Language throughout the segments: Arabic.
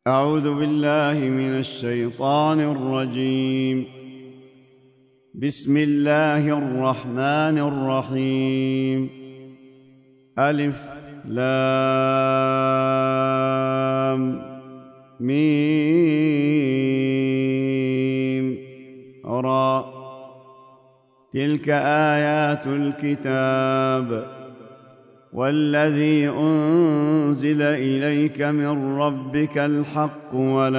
أعوذ بالله من الشيطان الرجيم. بسم الله الرحمن الرحيم. ألف لام ميم را. تلك آيات الكتاب والذي أنزل إليك من ربك الحق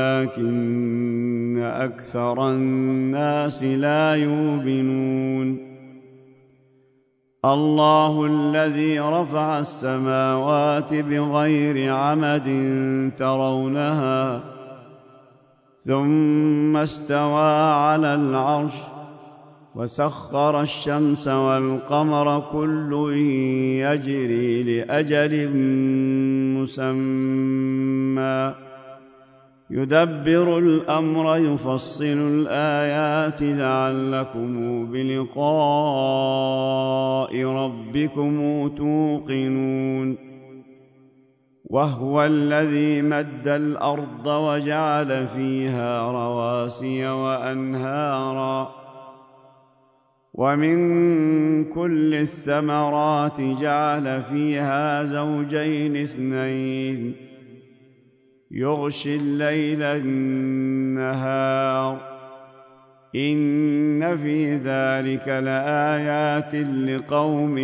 ولكن أكثر الناس لا يؤمنون. الله الذي رفع السماوات بغير عمد ترونها ثم استوى على العرش وسخر الشمس والقمر كل يجري لأجل مسمى يدبر الأمر يفصل الآيات لعلكم بلقاء ربكم توقنون. وهو الذي مد الأرض وجعل فيها رواسي وأنهارا ومن كل الثمرات جعل فيها زوجين اثنين يغشي الليل النهار إن في ذلك لآيات لقوم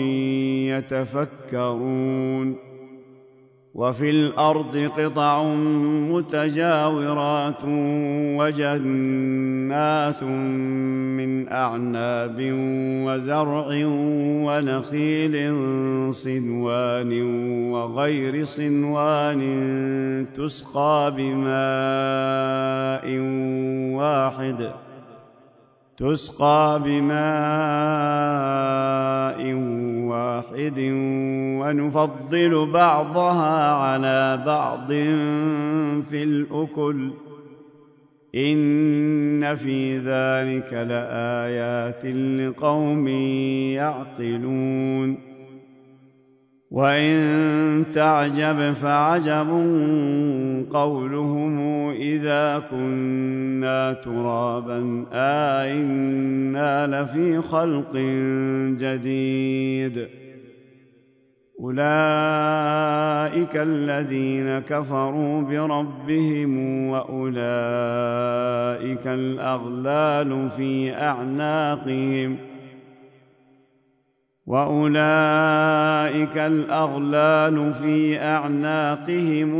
يتفكرون. وفي الأرض قطع متجاورات وجنات من أعناب وزرع ونخيل صنوان وغير صنوان تسقى بماء واحد ونفضل بعضها على بعض في الأكل إن في ذلك لآيات لقوم يعقلون. وإن تعجب فعجب قولهم إذا كنا ترابا أئنا لفي خلق جديد. أولئك الذين كفروا بربهم وأولئك الأغلال في أعناقهم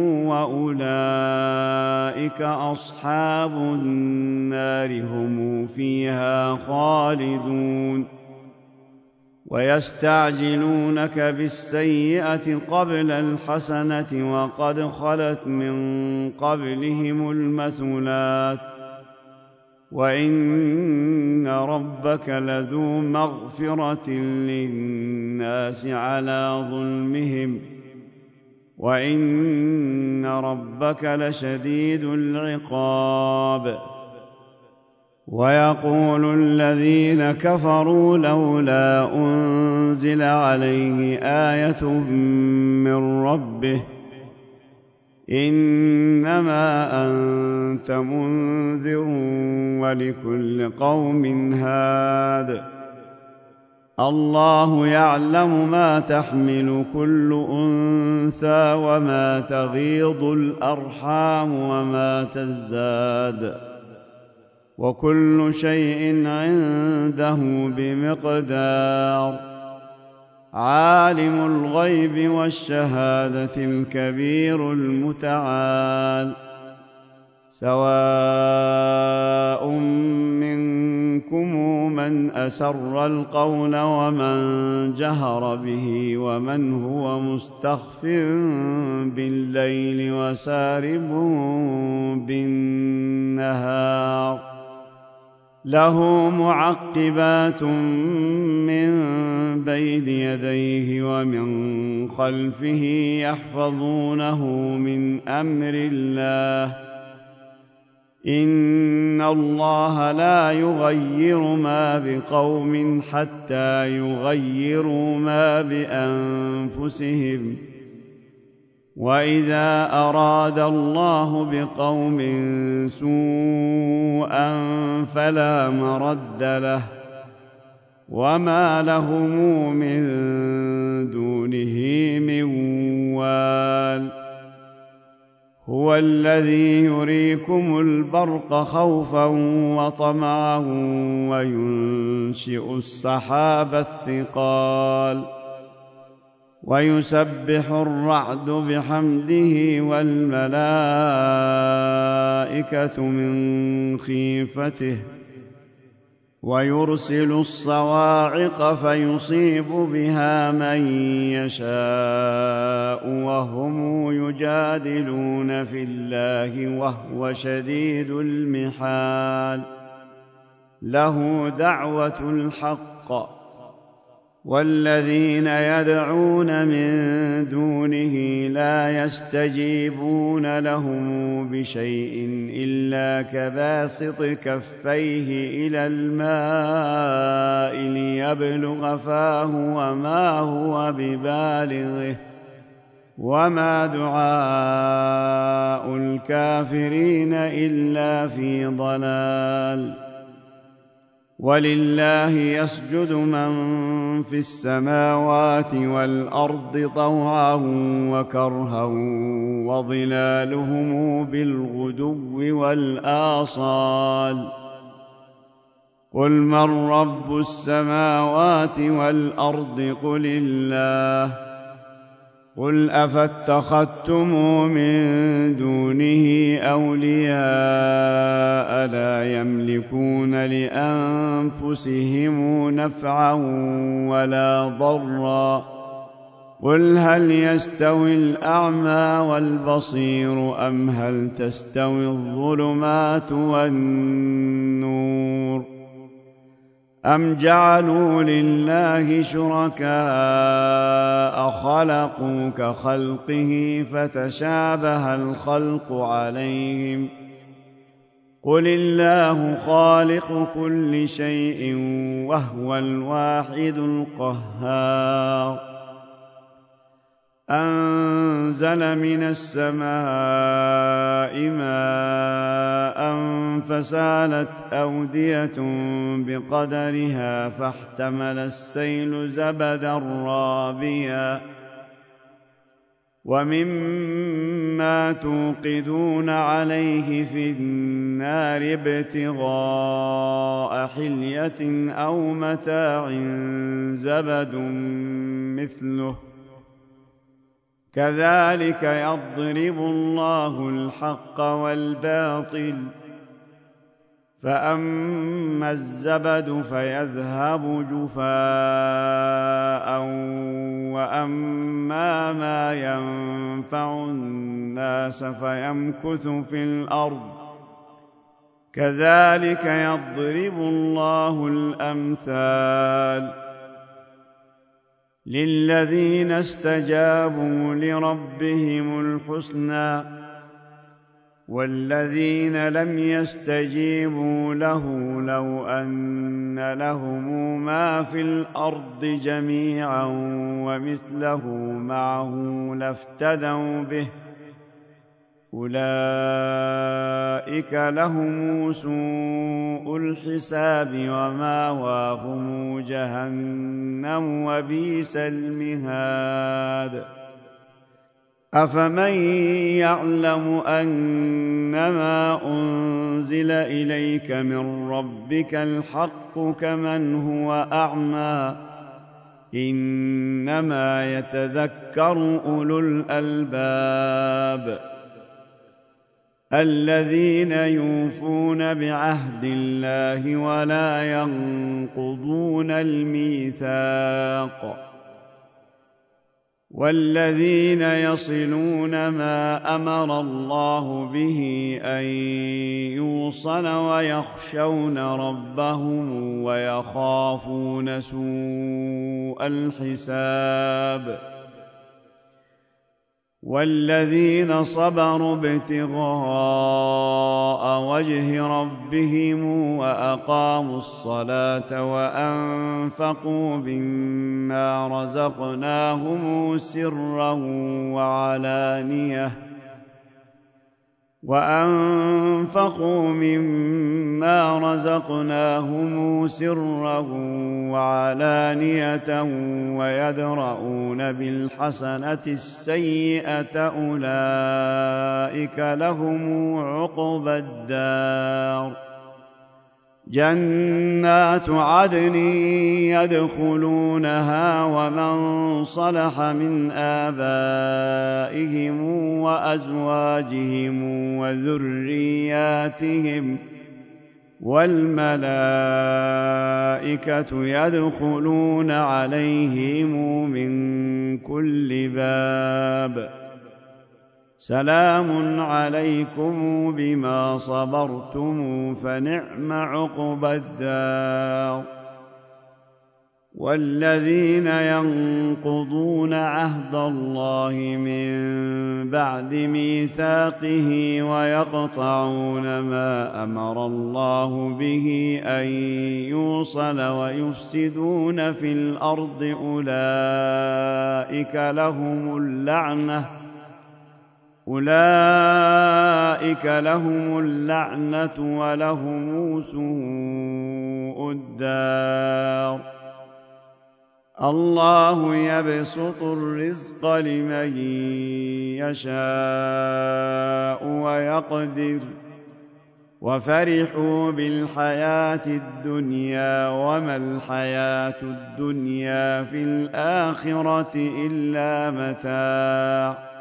وأولئك أصحاب النار هم فيها خالدون. ويستعجلونك بالسيئة قبل الحسنة وقد خلت من قبلهم المثلات وإن ربك لذو مغفرة للناس على ظلمهم وإن ربك لشديد العقاب. ويقول الذين كفروا لولا أنزل عليه آية من ربه إنما أنت منذر ولكل قوم هاد. الله يعلم ما تحمل كل أنثى وما تغيض الأرحام وما تزداد وكل شيء عنده بمقدار. عالم الغيب والشهادة الكبير المتعال. سواء منكم من أسر القول ومن جهر به ومن هو مستخف بالليل وسارب بالنهار له معقبات من بين يديه ومن خلفه يحفظونه من أمر الله إن الله لا يغير ما بقوم حتى يغيروا ما بأنفسهم وإذا أراد الله بقوم سوءا فلا مرد له وما لهم من دونه من وال هو الذي يريكم البرق خوفا وطمعا وينشئ السحاب الثقال ويسبح الرعد بحمده والملائكة من خيفته ويرسل الصواعق فيصيب بها من يشاء وهم يجادلون في الله وهو شديد المحال له دعوة الحق والذين يدعون من دونه لا يستجيبون لهم بشيء إلا كباسط كفيه إلى الماء ليبلغ فاه وما هو ببالغه وما دعاء الكافرين إلا في ضلال ولله يسجد من في السماوات والأرض طوعا وكرها وظلالهم بالغدو والآصال قل من رب السماوات والأرض قل الله قل أفاتخذتم من دونه أولياء لا يملكون لأنفسهم نفعا ولا ضرا قل هل يستوي الأعمى والبصير أم هل تستوي الظلمات والنور أم جعلوا لله شركاء خلقوا كخلقه فتشابه الخلق عليهم قل الله خالق كل شيء وهو الواحد القهار أنزل من السماء ماء فسالت أودية بقدرها فاحتمل السيل زبدا رابيا ومما توقدون عليه في النار ابتغاء حلية أو متاع زبد مثله كذلك يضرب الله الحق والباطل فأما الزبد فيذهب جفاء وأما ما ينفع الناس فيمكث في الأرض كذلك يضرب الله الأمثال للذين استجابوا لربهم الحسنى والذين لم يستجيبوا له لو أن لهم ما في الأرض جميعا ومثله معه لافتدوا به أولئك لهم سوء الحساب ومأواهم جهنم وبئس المهاد أفمن يعلم أنما أنزل إليك من ربك الحق كمن هو أعمى إنما يتذكر أولو الألباب الذين يوفون بعهد الله ولا ينقضون الميثاق والذين يصلون ما أمر الله به أن يوصل ويخشون ربهم ويخافون سوء الحساب والذين صبروا ابتغاء وجه ربهم وأقاموا الصلاة وأنفقوا مما رزقناهم سرا وعلانية ويدرؤون بالحسنة السيئة أولئك لهم عقبى الدار جنات عدن يدخلونها ومن صلح من آبائهم وأزواجهم وذرياتهم والملائكة يدخلون عليهم من كل باب سلام عليكم بما صبرتم فنعم عقبى الدار والذين ينقضون عهد الله من بعد ميثاقه ويقطعون ما أمر الله به أن يوصل ويفسدون في الأرض أولئك لهم اللعنة ولهم سوء الدار الله يبسط الرزق لمن يشاء ويقدر وفرحوا بالحياة الدنيا وما الحياة الدنيا في الآخرة إلا متاع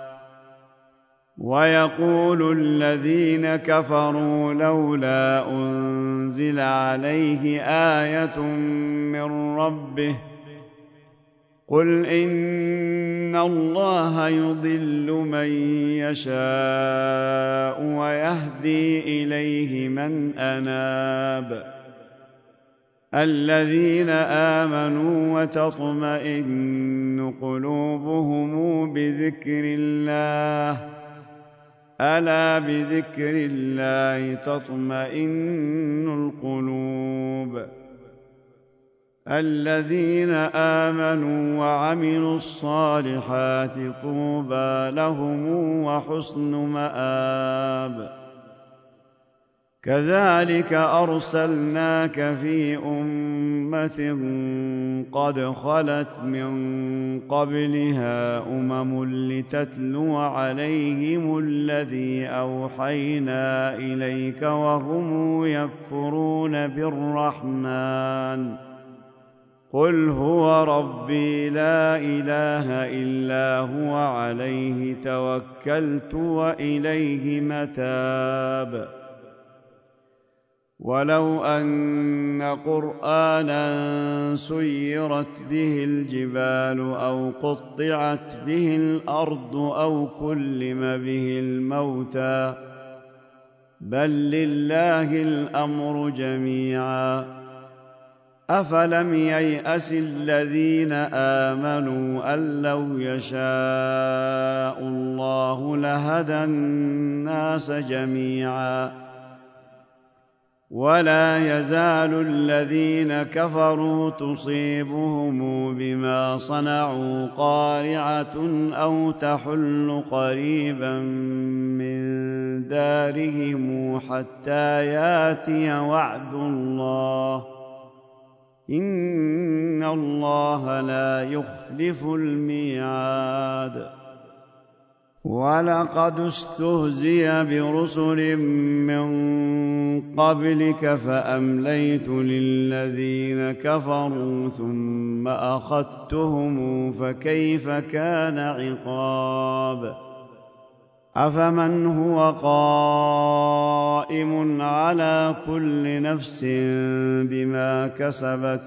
ويقول الذين كفروا لولا أنزل عليه آية من ربه قل إن الله يضل من يشاء ويهدي إليه من أناب الذين آمنوا وتطمئن قلوبهم بذكر الله ألا بذكر الله تطمئن القلوب الذين آمنوا وعملوا الصالحات طوبى لهم وحسن مآب كذلك أرسلناك في أمة قد خلت من قبلها لتتلو عليهم الذي أوحينا إليك وهم يكفرون بالرحمن قل هو ربي لا إله إلا هو عليه توكلت وإليه متاب ولو أن قرآنا سيرت به الجبال أو قطعت به الأرض أو كلم به الموتى بل لله الأمر جميعا أفلم ييأس الذين آمنوا أن لو يشاء الله لهدى الناس جميعا ولا يزال الذين كفروا تصيبهم بما صنعوا قارعة أو تحل قريبا من دارهم حتى ياتي وعد الله إن الله لا يخلف الميعاد ولقد استهزئ برسل من قبلك فأمليت للذين كفروا ثم أخذتهم فكيف كان عقاب أفمن هو قائم على كل نفس بما كسبت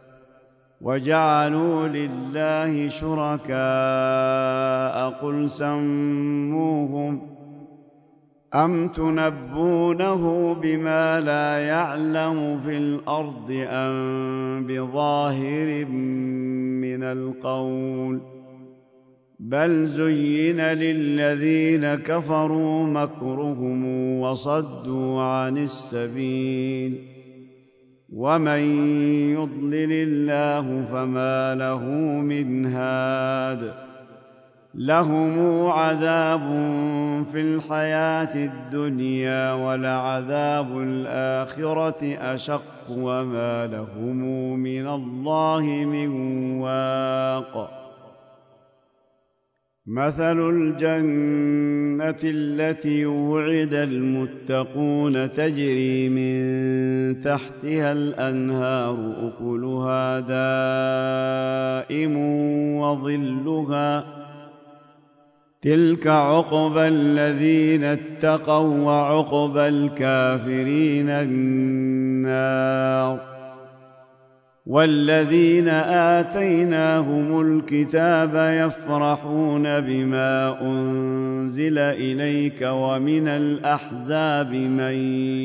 وجعلوا لله شركاء قل سموهم أم تنبونه بما لا يعلم في الأرض أم بظاهر من القول بل زين للذين كفروا مكرهم وصدوا عن السبيل ومن يضلل الله فما له من هاد لهم عذاب في الحياة الدنيا ولعذاب الآخرة أشق وما لهم من الله من واق مثل الجنة التي وعد المتقون تجري من تحتها الأنهار أكلها دائم وظلها تلك عقبى الذين اتقوا وعقبى الكافرين النار والذين آتيناهم الكتاب يفرحون بما أنزل إليك ومن الأحزاب من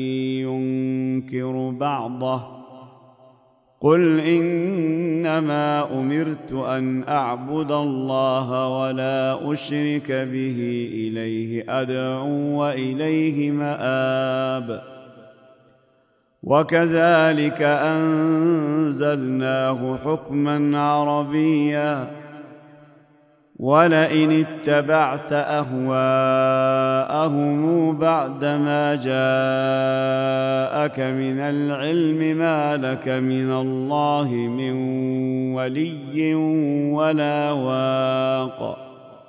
ينكر بعضه قل إنما أمرت أن أعبد الله ولا أشرك به إليه أدعو وإليه مآب وكذلك أنزلناه حكما عربيا ولئن اتبعت أهواءهم بعدما جاءك من العلم ما لك من الله من ولي ولا واق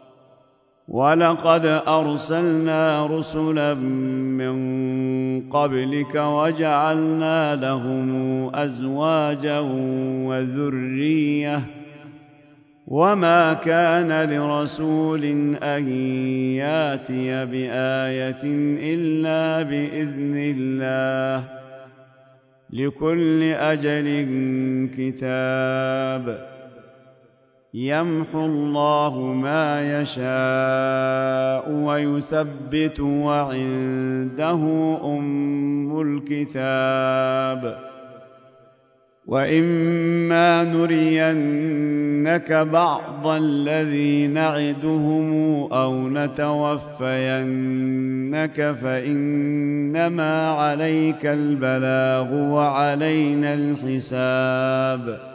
ولقد أرسلنا رسلا من قبلك وجعلنا لهم أزواجا وذرية وما كان لرسول أن ياتي بآية إلا بإذن الله لكل أجل كتاب يمحو الله ما يشاء ويثبت وعنده أم الكتاب وإما نرينك بعض الذي نعدهم أو نتوفينك فإنما عليك البلاغ وعلينا الحساب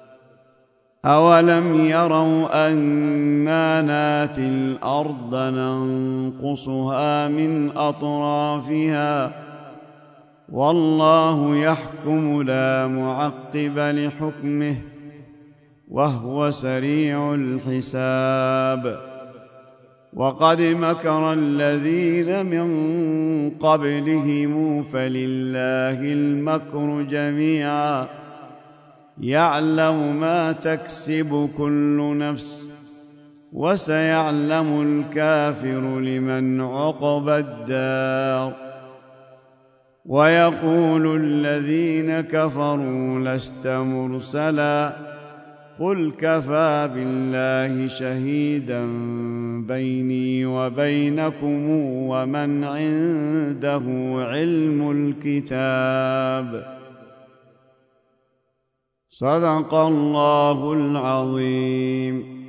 أولم يروا أنا ناتي الأرض ننقصها من أطرافها والله يحكم لا معقب لحكمه وهو سريع الحساب وقد مكر الذين من قبلهم فلله المكر جميعا يعلم ما تكسب كل نفس وسيعلم الكافر لمن عقبى الدار ويقول الذين كفروا لست مرسلا قل كفى بالله شهيدا بيني وبينكم ومن عنده علم الكتاب صدق الله العظيم.